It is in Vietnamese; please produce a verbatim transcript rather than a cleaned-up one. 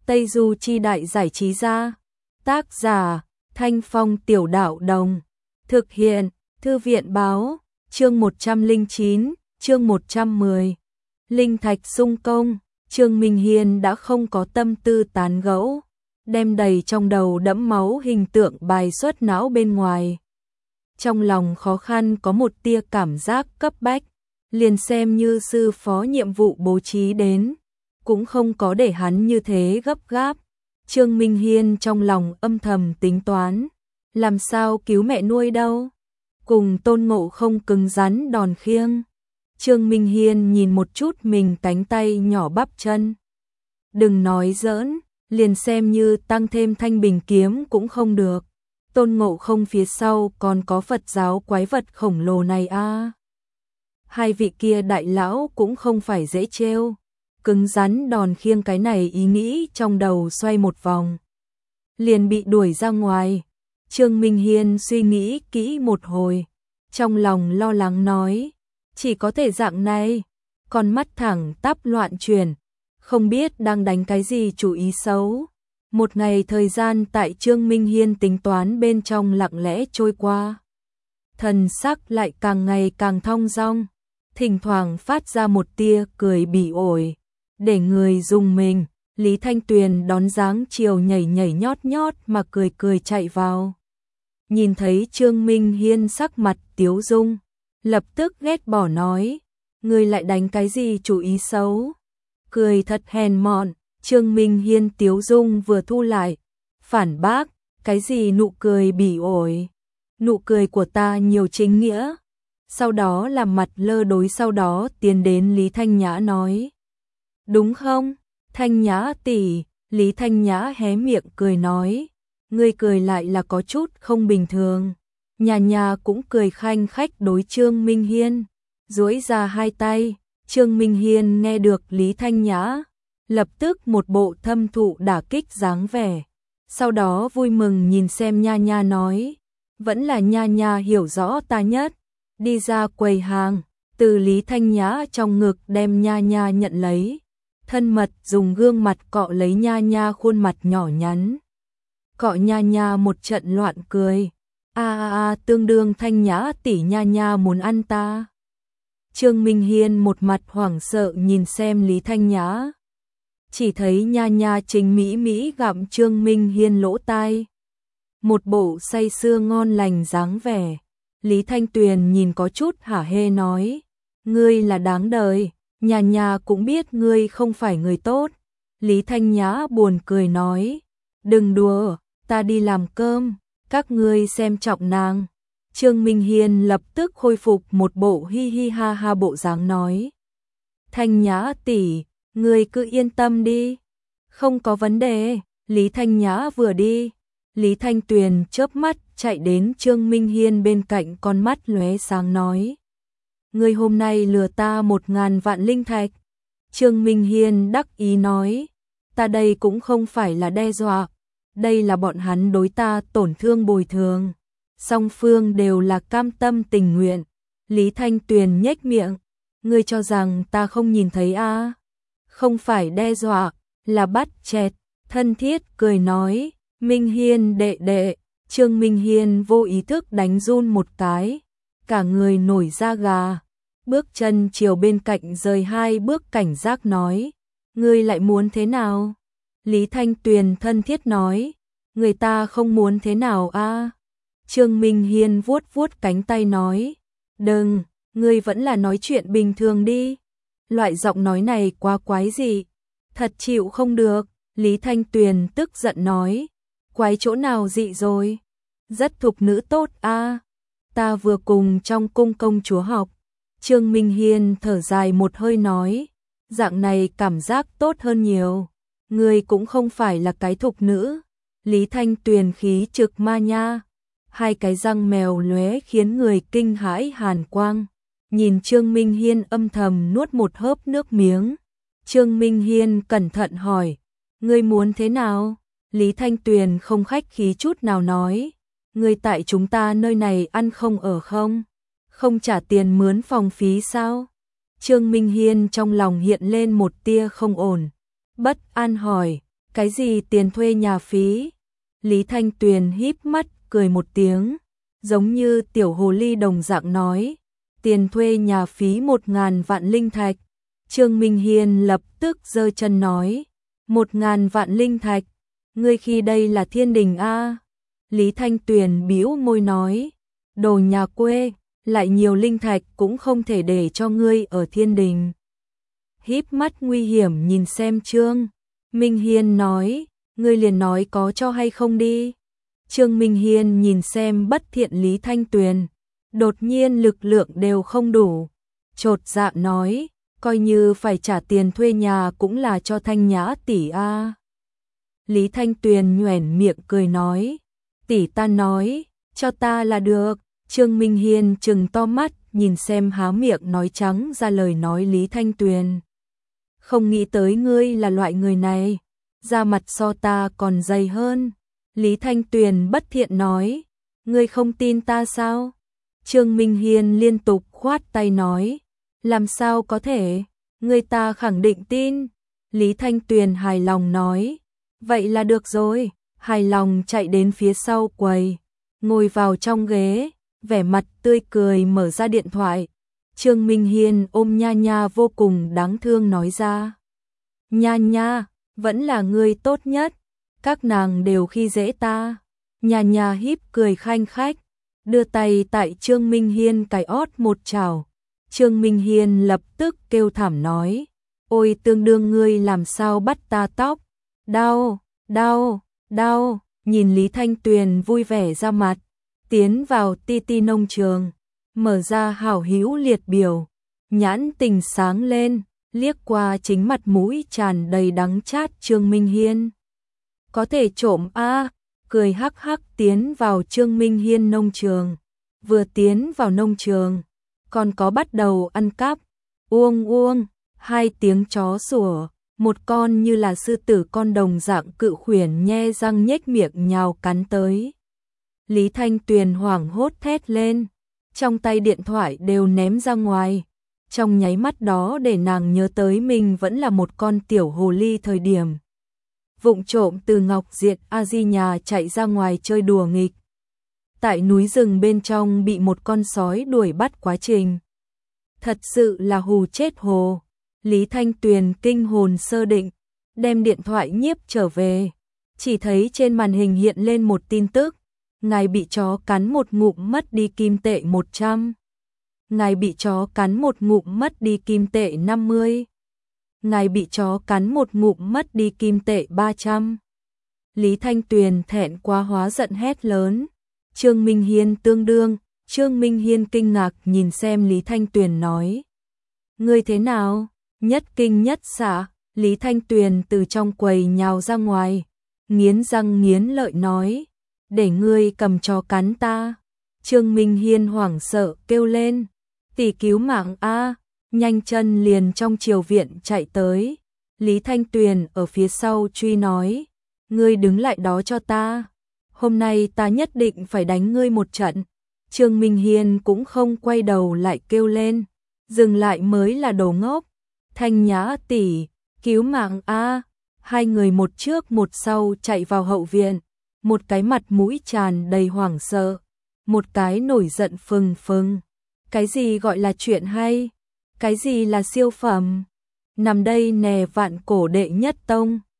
Tây Du Chi Đại Giải Trí Gia. Tác giả Thanh Phong Tiểu Đạo Đồng. Thực hiện Thư viện Báo. Chương một trăm lẻ chín, chương một trăm mười. Linh thạch xung công. Trương Minh Hiên đã không có tâm tư tán gẫu, đem đầy trong đầu đẫm máu hình tượng bài xuất não bên ngoài. Trong lòng khó khăn có một tia cảm giác cấp bách, liền xem như sư phó nhiệm vụ bố trí đến, cũng không có để hắn như thế gấp gáp. Trương Minh Hiên trong lòng âm thầm tính toán, làm sao cứu mẹ nuôi đâu, cùng Tôn Ngộ Không cứng rắn đòn khiêng. Trương Minh Hiên nhìn một chút mình cánh tay nhỏ bắp chân. Đừng nói giỡn, liền xem như tăng thêm thanh bình kiếm cũng không được. Tôn Ngộ Không phía sau còn có Phật giáo quái vật khổng lồ này a. À. Hai vị kia đại lão cũng không phải dễ trêu. Cứng rắn đòn khiêng cái này ý nghĩ trong đầu xoay một vòng, liền bị đuổi ra ngoài. Trương Minh Hiên suy nghĩ kỹ một hồi, trong lòng lo lắng nói, chỉ có thể dạng này. Con mắt thẳng tắp loạn chuyển, không biết đang đánh cái gì chủ ý xấu. Một ngày thời gian tại Trương Minh Hiên tính toán bên trong lặng lẽ trôi qua. Thần sắc lại càng ngày càng thong dong, thỉnh thoảng phát ra một tia cười bỉ ổi, để người rùng mình. Lý Thanh Tuyền đón dáng chiều nhảy nhảy nhót nhót mà cười cười chạy vào. Nhìn thấy Trương Minh Hiên sắc mặt tiếu dung, lập tức ghét bỏ nói, ngươi lại đánh cái gì chủ ý xấu. Cười thật hèn mọn. Trương Minh Hiên tiếu dung vừa thu lại, phản bác, cái gì nụ cười bỉ ổi, nụ cười của ta nhiều chính nghĩa. Sau đó làm mặt lơ đối, sau đó tiến đến Lý Thanh Nhã nói, đúng không, Thanh Nhã tỷ. Lý Thanh Nhã hé miệng cười nói, ngươi cười lại là có chút không bình thường. Nhà nhà cũng cười khanh khách đối Trương Minh Hiên, duỗi ra hai tay. Trương Minh Hiên nghe được Lý Thanh Nhã, lập tức một bộ thâm thụ đả kích dáng vẻ. Sau đó vui mừng nhìn xem Nha Nha nói, vẫn là Nha Nha hiểu rõ ta nhất. Đi ra quầy hàng, từ Lý Thanh Nhã trong ngực đem Nha Nha nhận lấy, thân mật dùng gương mặt cọ lấy Nha Nha khuôn mặt nhỏ nhắn. Cọ Nha Nha một trận loạn cười, a a a tương đương Thanh Nhã tỷ Nha Nha muốn ăn ta. Trương Minh Hiên một mặt hoảng sợ nhìn xem Lý Thanh Nhã, chỉ thấy Nha Nha chính mỹ mỹ gặm Trương Minh Hiên lỗ tai, một bộ say sưa ngon lành dáng vẻ. Lý Thanh Tuyền nhìn có chút hả hê nói, ngươi là đáng đời, Nha Nha cũng biết ngươi không phải người tốt. Lý Thanh Nhã buồn cười nói, đừng đùa, ta đi làm cơm, các ngươi xem trọng nàng. Trương Minh Hiên lập tức khôi phục một bộ hi hi ha ha bộ dáng nói, Thanh Nhã tỷ, ngươi cứ yên tâm đi, không có vấn đề. Lý Thanh Nhã vừa đi, Lý Thanh Tuyền chớp mắt chạy đến Trương Minh Hiên bên cạnh, con mắt lóe sáng nói, ngươi hôm nay lừa ta một ngàn vạn linh thạch. Trương Minh Hiên đắc ý nói, ta đây cũng không phải là đe dọa, đây là bọn hắn đối ta tổn thương bồi thường, song phương đều là cam tâm tình nguyện. Lý Thanh Tuyền nhếch miệng, ngươi cho rằng ta không nhìn thấy a? À? Không phải đe dọa, là bắt chẹt. Thân thiết cười nói, Minh Hiên đệ đệ. Trương Minh Hiên vô ý thức đánh run một cái, cả người nổi da gà, bước chân chiều bên cạnh rời hai bước, cảnh giác nói, ngươi lại muốn thế nào? Lý Thanh Tuyền thân thiết nói, người ta không muốn thế nào a? À? Trương Minh Hiên vuốt vuốt cánh tay nói, đừng, ngươi vẫn là nói chuyện bình thường đi. Loại giọng nói này quá quái dị, thật chịu không được. Lý Thanh Tuyền tức giận nói, quái chỗ nào dị rồi? Rất thục nữ tốt a. À? Ta vừa cùng trong cung công chúa học. Trương Minh Hiên thở dài một hơi nói, dạng này cảm giác tốt hơn nhiều. Ngươi cũng không phải là cái thục nữ. Lý Thanh Tuyền khí trực ma nha, hai cái răng mèo lóe khiến người kinh hãi hàn quang. Nhìn Trương Minh Hiên âm thầm nuốt một hớp nước miếng. Trương Minh Hiên cẩn thận hỏi, ngươi muốn thế nào? Lý Thanh Tuyền không khách khí chút nào nói, ngươi tại chúng ta nơi này ăn không ở không? Không trả tiền mướn phòng phí sao? Trương Minh Hiên trong lòng hiện lên một tia không ổn, bất an hỏi, Cái gì tiền thuê nhà phí? Lý Thanh Tuyền híp mắt cười một tiếng, giống như tiểu hồ ly đồng dạng nói, tiền thuê nhà phí một ngàn vạn linh thạch. Trương Minh Hiên lập tức giơ chân nói, một ngàn vạn linh thạch, ngươi khi đây là thiên đình a? Lý Thanh Tuyền bĩu môi nói, đồ nhà quê, lại nhiều linh thạch cũng không thể để cho ngươi ở thiên đình. Híp mắt nguy hiểm nhìn xem Trương Minh Hiên nói, ngươi liền nói có cho hay không đi. Trương Minh Hiên nhìn xem bất thiện Lý Thanh Tuyền, đột nhiên lực lượng đều không đủ, chột dạ nói, coi như phải trả tiền thuê nhà cũng là cho Thanh Nhã tỷ a. Lý Thanh Tuyền nhoẻn miệng cười nói, tỷ ta nói, cho ta là được. Trương Minh Hiên trừng to mắt nhìn xem há miệng nói trắng ra lời nói Lý Thanh Tuyền. Không nghĩ tới ngươi là loại người này, da mặt so ta còn dày hơn. Lý Thanh Tuyền bất thiện nói, ngươi không tin ta sao? Trương Minh Hiên liên tục khoát tay nói, làm sao có thể, ngươi ta khẳng định tin. Lý Thanh Tuyền hài lòng nói, vậy là được rồi, hài lòng chạy đến phía sau quầy, ngồi vào trong ghế, vẻ mặt tươi cười mở ra điện thoại. Trương Minh Hiên ôm Nha Nha vô cùng đáng thương nói ra, Nha Nha, vẫn là ngươi tốt nhất, các nàng đều khi dễ ta. Nha Nha híp cười khanh khách, đưa tay tại Trương Minh Hiên cài ót một chảo. Trương Minh Hiên lập tức kêu thảm nói, ôi tương đương ngươi làm sao bắt ta tóc, đau, đau, đau. Nhìn Lý Thanh Tuyền vui vẻ ra mặt, tiến vào ti ti nông trường, mở ra hảo hữu liệt biểu, nhãn tình sáng lên, liếc qua chính mặt mũi tràn đầy đắng chát Trương Minh Hiên. Có thể trộm a, cười hắc hắc tiến vào Trương Minh Hiên nông trường. Vừa tiến vào nông trường, còn có bắt đầu ăn cắp, uông uông, hai tiếng chó sủa, một con như là sư tử con đồng dạng cự khuyển nhe răng nhếch miệng nhào cắn tới. Lý Thanh Tuyền hoảng hốt thét lên, trong tay điện thoại đều ném ra ngoài. Trong nháy mắt đó để nàng nhớ tới mình vẫn là một con tiểu hồ ly thời điểm vụng trộm từ Ngọc Diệt A Di nhà chạy ra ngoài chơi đùa nghịch. Tại núi rừng bên trong bị một con sói đuổi bắt quá trình. Thật sự là hù chết hồ. Lý Thanh Tuyền kinh hồn sơ định, đem điện thoại nhiếp trở về. Chỉ thấy trên màn hình hiện lên một tin tức. Ngài bị chó cắn một ngụm mất đi kim tệ một trăm. Ngài bị chó cắn một ngụm mất đi kim tệ năm mươi. Ngài bị chó cắn một ngụm mất đi kim tệ ba trăm. Lý Thanh Tuyền thẹn quá hóa giận hét lớn. Trương Minh Hiên tương đương, Trương Minh Hiên kinh ngạc nhìn xem Lý Thanh Tuyền nói. Ngươi thế nào? Nhất kinh nhất xạ, Lý Thanh Tuyền từ trong quầy nhào ra ngoài, nghiến răng nghiến lợi nói. Để ngươi cầm chó cắn ta. Trương Minh Hiên hoảng sợ kêu lên. Tỷ cứu mạng a, nhanh chân liền trong triều viện chạy tới. Lý Thanh Tuyền ở phía sau truy nói, ngươi đứng lại đó cho ta, hôm nay ta nhất định phải đánh ngươi một trận. Trương Minh Hiên cũng không quay đầu lại kêu lên, dừng lại mới là đồ ngốc. Thanh Nhã tỷ, cứu mạng a. Hai người một trước một sau chạy vào hậu viện, một cái mặt mũi tràn đầy hoảng sợ, một cái nổi giận phừng phừng. Cái gì gọi là chuyện hay? Cái gì là siêu phẩm? Nằm đây nè vạn cổ đệ nhất tông.